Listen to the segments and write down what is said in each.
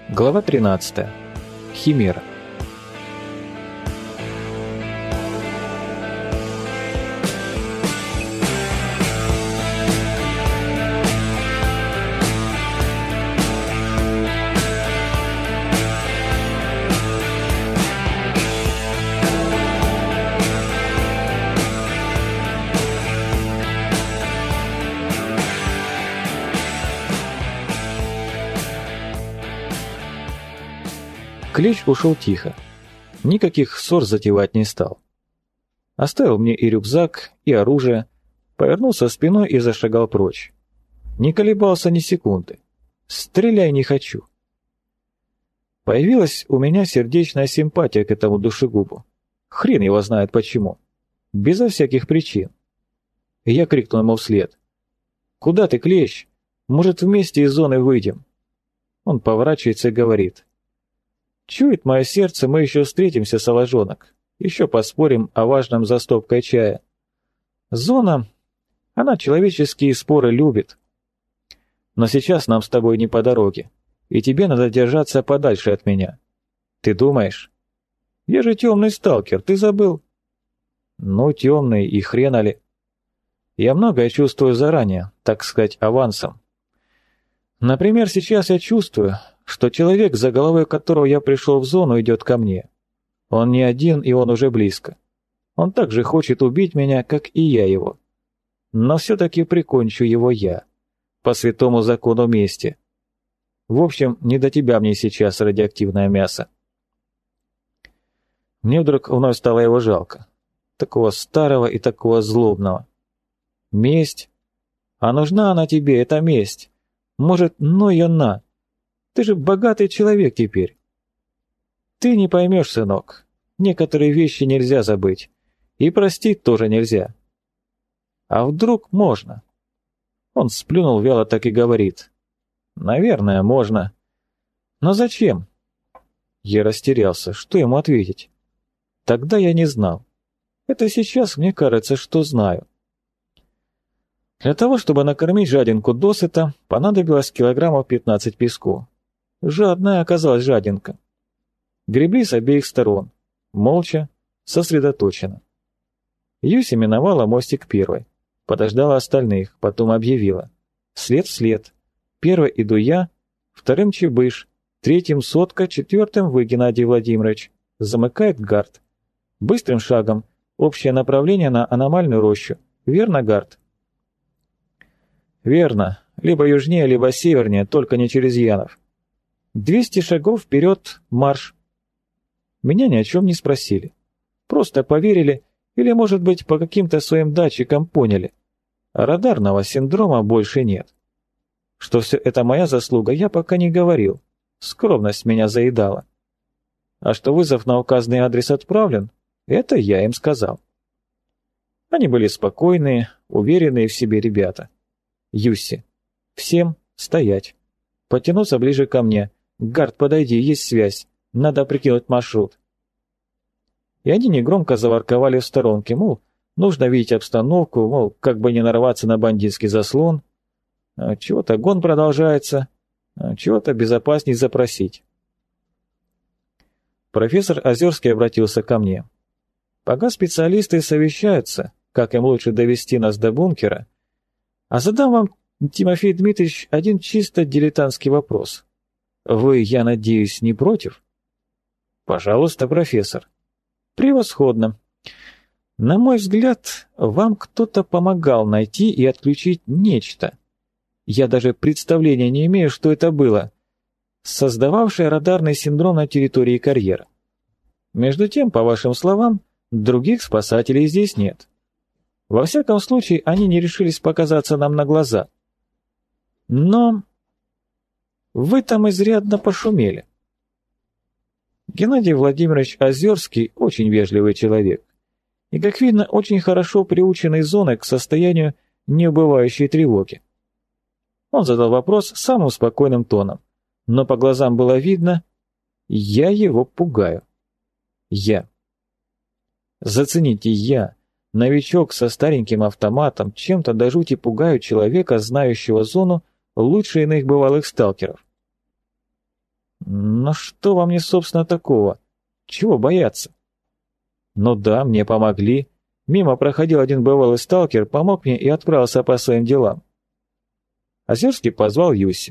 Глава 13. Химера. Клещ ушел тихо. Никаких ссор затевать не стал. Оставил мне и рюкзак, и оружие, повернулся спиной и зашагал прочь. Не колебался ни секунды. Стреляй не хочу. Появилась у меня сердечная симпатия к этому душегубу. Хрен его знает почему. Безо всяких причин. И я крикнул ему вслед. «Куда ты, Клещ? Может, вместе из зоны выйдем?» Он поворачивается и говорит. «Чует мое сердце, мы еще встретимся, соложонок. Еще поспорим о важном за стопкой чая. Зона, она человеческие споры любит. Но сейчас нам с тобой не по дороге, и тебе надо держаться подальше от меня. Ты думаешь? Я же темный сталкер, ты забыл?» «Ну, темный, и хрена ли. Я многое чувствую заранее, так сказать, авансом. Например, сейчас я чувствую, что человек, за головой которого я пришел в зону, идет ко мне. Он не один, и он уже близко. Он также хочет убить меня, как и я его. Но все-таки прикончу его я, по святому закону мести. В общем, не до тебя мне сейчас, радиоактивное мясо». Мне вдруг вновь стало его жалко. Такого старого и такого злобного. Месть? А нужна она тебе, эта месть? Может, ну ее на? Ты же богатый человек теперь. Ты не поймешь, сынок. Некоторые вещи нельзя забыть. И простить тоже нельзя. А вдруг можно? Он сплюнул вяло, так и говорит. Наверное, можно. Но зачем? Я растерялся. Что ему ответить? Тогда я не знал. Это сейчас мне кажется, что знаю. Для того, чтобы накормить жадинку досыта, понадобилось килограммов 15 песку. Жадная оказалась жадинка. Гребли с обеих сторон, молча, сосредоточенно. Юси миновала мостик первой, подождала остальных, потом объявила. След в след. Первой иду я, вторым Чебыш, третьим Сотка, четвертым вы, Геннадий Владимирович. Замыкает Гард. Быстрым шагом, общее направление на аномальную рощу. Верно, Гард? Верно. Либо южнее, либо севернее, только не через Янов. 200 шагов вперед, марш. Меня ни о чем не спросили. Просто поверили или, может быть, по каким-то своим датчикам поняли. Радарного синдрома больше нет. Что все это моя заслуга, я пока не говорил. Скромность меня заедала. А что вызов на указанный адрес отправлен, это я им сказал. Они были спокойные, уверенные в себе ребята. Юси. Всем стоять. Потянуться ближе ко мне. Гард, подойди, есть связь. Надо прикинуть маршрут. И они негромко заворковали в сторонке, мол, нужно видеть обстановку, мол, как бы не нарваться на бандитский заслон. Чего-то гон продолжается, чего-то безопасней запросить. Профессор Озерский обратился ко мне. Пока специалисты совещаются, как им лучше довести нас до бункера, а задам вам, Тимофей Дмитриевич, один чисто дилетантский вопрос. Вы, я надеюсь, не против? Пожалуйста, профессор. Превосходно. На мой взгляд, вам кто-то помогал найти и отключить нечто. Я даже представления не имею, что это было, создававшее радарный синдром на территории карьера. Между тем, по вашим словам, других спасателей здесь нет. Во всяком случае, они не решились показаться нам на глаза. Но вы там изрядно пошумели. Геннадий Владимирович Озерский очень вежливый человек. И, как видно, очень хорошо приученный зоной к состоянию неубывающей тревоги. Он задал вопрос самым спокойным тоном, но по глазам было видно, я его пугаю. Я. Зацените, я, новичок со стареньким автоматом, чем-то до жути пугаю человека, знающего зону лучше иных бывалых сталкеров. Но что во мне, собственно, такого? Чего бояться? Ну да, мне помогли. Мимо проходил один бывалый сталкер, помог мне и отправился по своим делам. Озерский позвал Юси.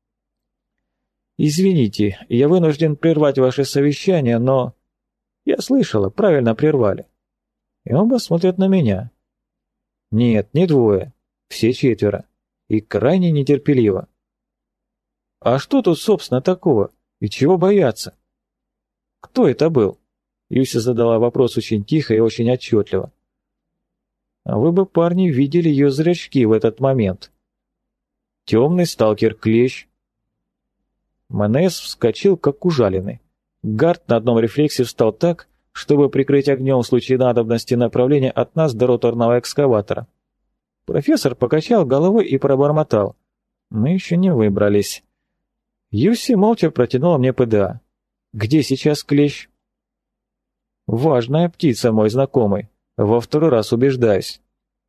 «Извините, я вынужден прервать ваше совещание, но...» «Я слышала, правильно прервали». И оба смотрят на меня. Нет, не двое, все четверо. И крайне нетерпеливо. «А что тут, собственно, такого? И чего бояться?» «Кто это был?» Юся задала вопрос очень тихо и очень отчетливо. А вы бы, парни, видели ее зрачки в этот момент. Темный сталкер-клещ. Манес вскочил, как ужаленный. Гард на одном рефлексе встал так, чтобы прикрыть огнем в случае надобности направление от нас до роторного экскаватора. Профессор покачал головой и пробормотал. Мы еще не выбрались. Юси молча протянула мне ПДА. Где сейчас клещ? Важная птица, мой знакомый. Во второй раз убеждаюсь.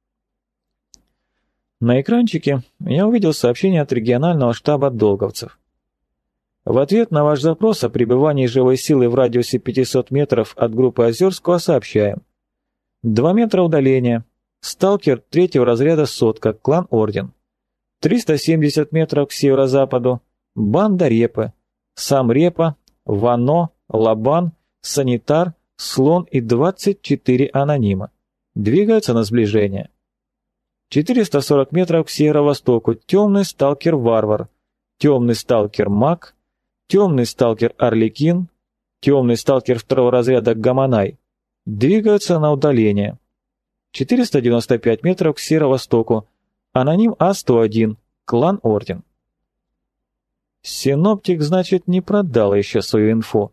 На экранчике я увидел сообщение от регионального штаба долговцев. В ответ на ваш запрос о пребывании живой силы в радиусе 500 метров от группы Озерского сообщаем. 2 метра удаления. Сталкер 3-го разряда сотка, клан Орден. 370 метров к северо-западу. Банда Репы. Сам Репа, Вано, Лабан, Санитар, Слон и 24 анонима. Двигаются на сближение. 440 метров к северо-востоку. Темный сталкер-варвар. Темный сталкер-маг. Темный сталкер Арлекин, темный сталкер 2-го разряда Гаманай двигаются на удаление. 495 метров к северо-востоку. Аноним А-101, клан Орден. Синоптик, значит, не продал еще свою инфу.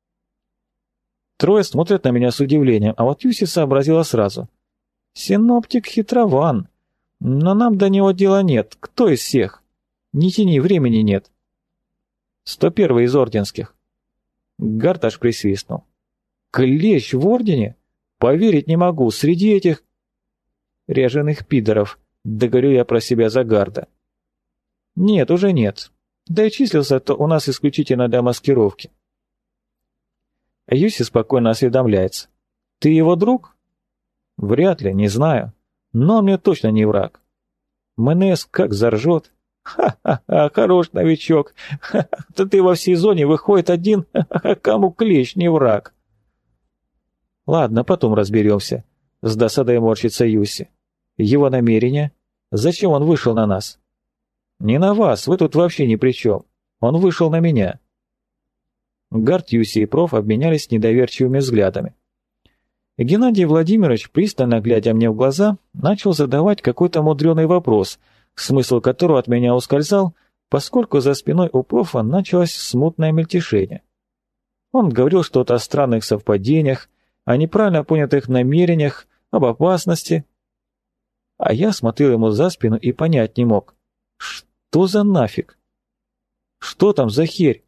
Трое смотрят на меня с удивлением, а вот Юси сообразила сразу. Синоптик хитрован, но нам до него дела нет. Кто из всех? Не тяни, времени нет. 101-й из орденских. Гард аж присвистнул. Клещ в ордене? Поверить не могу, среди этих... ряженых пидоров, договорю я про себя за Гарда. Нет, уже нет. Да и числился-то у нас исключительно для маскировки. Юси спокойно осведомляется. Ты его друг? Вряд ли, не знаю. Но он мне точно не враг. МНС как заржет. Ха-ха-ха, хорош новичок. Ха-ха, да ты во всей зоне выходит один, ха-ха, кому клещ не враг. Ладно, потом разберемся. С досадой морщится Юси. Его намерение? Зачем он вышел на нас? Не на вас, вы тут вообще ни при чем. Он вышел на меня. Гард, Юси и проф обменялись недоверчивыми взглядами. Геннадий Владимирович, пристально глядя мне в глаза, начал задавать какой-то мудреный вопрос, смысл которого от меня ускользал, поскольку за спиной у профа началось смутное мельтешение. Он говорил что-то о странных совпадениях, о неправильно понятых намерениях, об опасности. А я смотрел ему за спину и понять не мог. Что за нафиг? Что там за херь?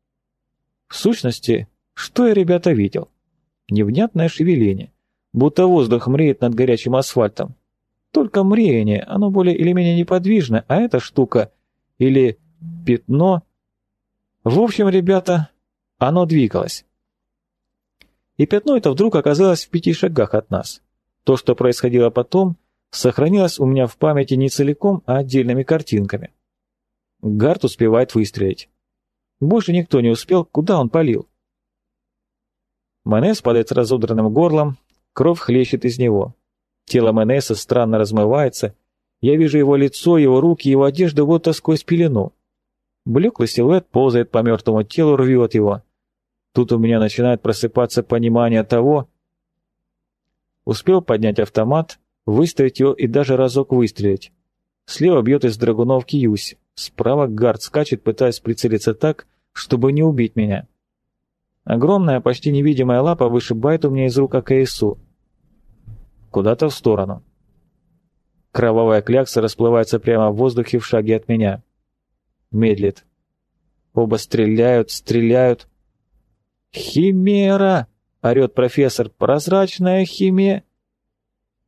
В сущности, что я, ребята, видел? Невнятное шевеление, будто воздух мреет над горячим асфальтом. Только мреяние, оно более или менее неподвижно, а эта штука, или пятно... В общем, ребята, оно двигалось. И пятно это вдруг оказалось в 5 шагах от нас. То, что происходило потом, сохранилось у меня в памяти не целиком, а отдельными картинками. Гард успевает выстрелить. Больше никто не успел, куда он палил. Манес падает с разодранным горлом, кровь хлещет из него. Тело Манеса странно размывается, я вижу его лицо, его руки, его одежду будто сквозь пелену. Блеклый силуэт ползает по мертвому телу, рвет его. Тут у меня начинает просыпаться понимание того... Успел поднять автомат, выставить его и даже разок выстрелить. Слева бьет из драгуновки Юси, справа Гард скачет, пытаясь прицелиться так, чтобы не убить меня. Огромная, почти невидимая лапа вышибает у меня из рук АКСУ. Куда-то в сторону. Кровавая клякса расплывается прямо в воздухе в шаге от меня. Медлит. Оба стреляют, стреляют. «Химера!» — орет профессор. «Прозрачная химера!»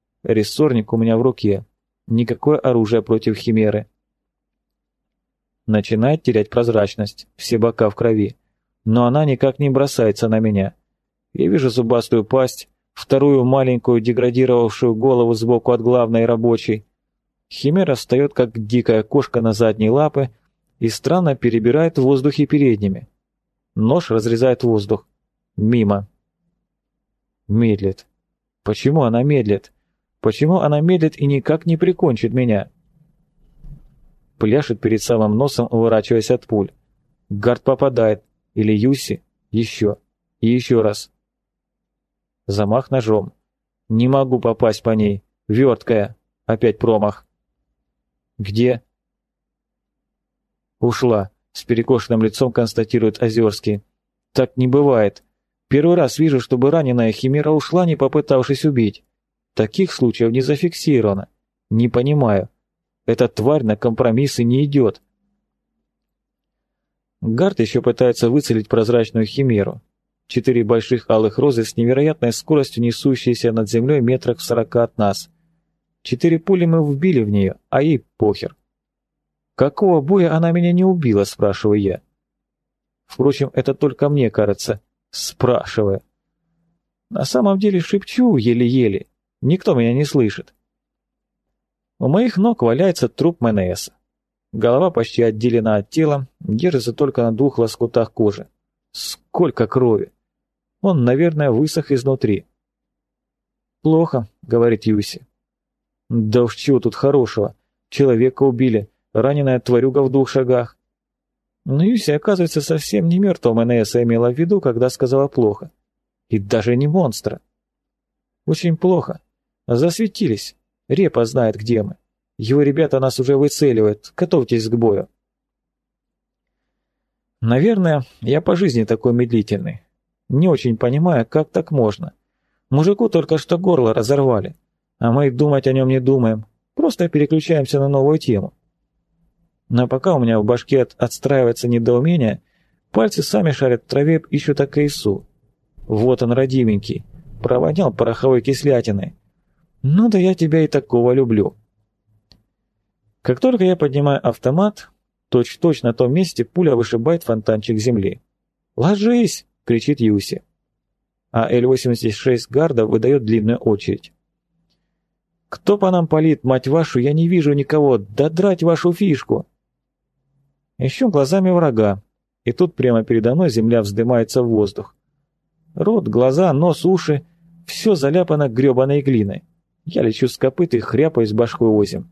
Рессорник у меня в руке. Никакое оружие против химеры. Начинает терять прозрачность, все бока в крови. Но она никак не бросается на меня. Я вижу зубастую пасть, вторую маленькую деградировавшую голову сбоку от главной рабочей. Химера встает, как дикая кошка на задние лапы, и странно перебирает в воздухе передними. Нож разрезает воздух. Мимо. Медлит. Почему она медлит? Почему она медлит и никак не прикончит меня? Пляшет перед самым носом, уворачиваясь от пуль. Гард попадает. Или Юси. Еще. И еще раз. Замах ножом. Не могу попасть по ней. Верткая. Опять промах. Где? Ушла. С перекошенным лицом констатирует Озерский. Так не бывает. Первый раз вижу, чтобы раненая химера ушла, не попытавшись убить. Таких случаев не зафиксировано. Не понимаю. Эта тварь на компромиссы не идет. Гард еще пытается выцелить прозрачную химеру. 4 больших алых розы с невероятной скоростью несущиеся над землей метрах в 40 от нас. 4 пули мы вбили в нее, а ей похер. «Какого боя она меня не убила?» – спрашиваю я. Впрочем, это только мне кажется. Спрашиваю. На самом деле шепчу еле-еле. Никто меня не слышит. У моих ног валяется труп МНСа. Голова почти отделена от тела, держится только на 2 лоскутах кожи. Сколько крови! Он, наверное, высох изнутри. «Плохо», — говорит Юси. «Да уж чего тут хорошего. Человека убили, раненая тварюга в 2 шагах». Но Юси, оказывается, совсем не мертвого МНСа имела в виду, когда сказала «плохо». И даже не монстра. «Очень плохо. Засветились. Репа знает, где мы. Его ребята нас уже выцеливают. Готовьтесь к бою». Наверное, я по жизни такой медлительный. Не очень понимаю, как так можно. Мужику только что горло разорвали, а мы думать о нем не думаем. Просто переключаемся на новую тему. Но пока у меня в башке отстраивается недоумение, пальцы сами шарят в траве, ищут Акаису. Вот он, родименький, провонял пороховой кислятиной. Ну да я тебя и такого люблю. Как только я поднимаю автомат, точь-в-точь на том месте пуля вышибает фонтанчик земли. «Ложись!» — кричит Юси. А Л-86 Гарда выдает длинную очередь. «Кто по нам палит, мать вашу, я не вижу никого, да драть вашу фишку!» Ищу глазами врага, и тут прямо передо мной земля вздымается в воздух. Рот, глаза, нос, уши — все заляпано гребаной глиной. Я лечу с копыт и хряпаюсь башкой озим.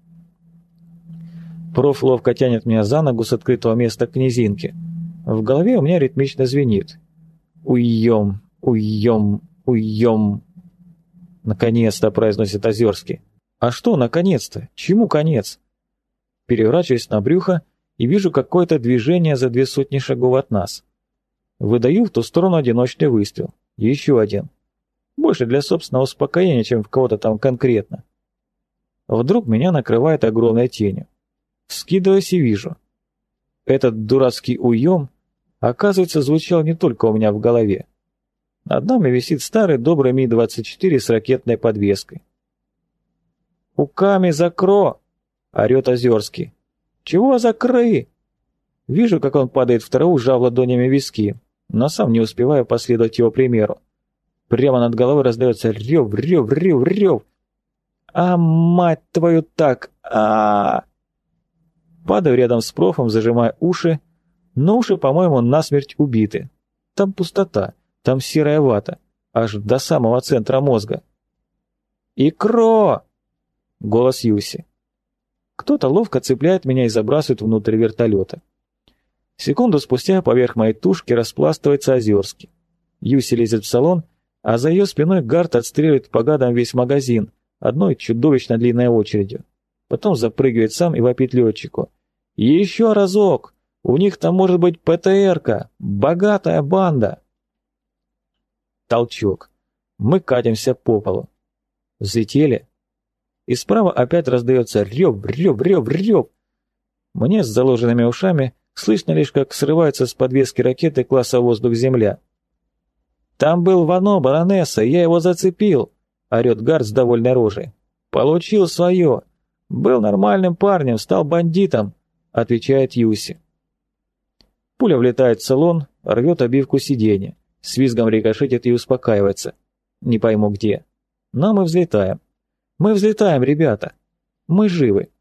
Проф ловко тянет меня за ногу с открытого места к низинке. В голове у меня ритмично звенит. «Уйем, уйем, уйем». «Наконец-то», — произносит Озерский. «А что наконец-то? Чему конец?» Переворачиваюсь на брюхо и вижу какое-то движение за 200 шагов от нас. Выдаю в ту сторону одиночный выстрел. Еще один. Больше для собственного успокоения, чем в кого-то там конкретно. Вдруг меня накрывает огромной тенью. Вскидываюсь и вижу. Этот дурацкий уем, оказывается, звучал не только у меня в голове. Над нами висит старый добрый Ми-24 с ракетной подвеской. «Уками закро!» — орет Озерский. «Чего закры?» Вижу, как он падает в траву, сжав ладонями виски, но сам не успеваю последовать его примеру. Прямо над головой раздается рев, рев, рев, рев. «А, мать твою, так! А!» Падаю рядом с профом, зажимая уши, но уши, по-моему, насмерть убиты. Там пустота, там серая вата, аж до самого центра мозга. «Икро!» — голос Юси. Кто-то ловко цепляет меня и забрасывает внутрь вертолета. Секунду спустя поверх моей тушки распластывается Озерский. Юси лезет в салон, а за ее спиной Гард отстреливает по гадам весь магазин одной чудовищно длинной очередью. Потом запрыгивает сам и вопит летчику. «Еще разок! У них там может быть ПТР-ка! Богатая банда!» Толчок. Мы катимся по полу. Взлетели. И справа опять раздается рев, рев, рев, рев. Мне с заложенными ушами слышно лишь, как срывается с подвески ракеты класса «Воздух-Земля». «Там был Вано, баронесса, я его зацепил!» — орет Гард с довольной рожей. «Получил свое! Был нормальным парнем, стал бандитом!» — отвечает Юси. Пуля влетает в салон, рвет обивку сиденья, с визгом рикошетит и успокаивается. Не пойму где. Но мы взлетаем. Мы взлетаем, ребята. Мы живы.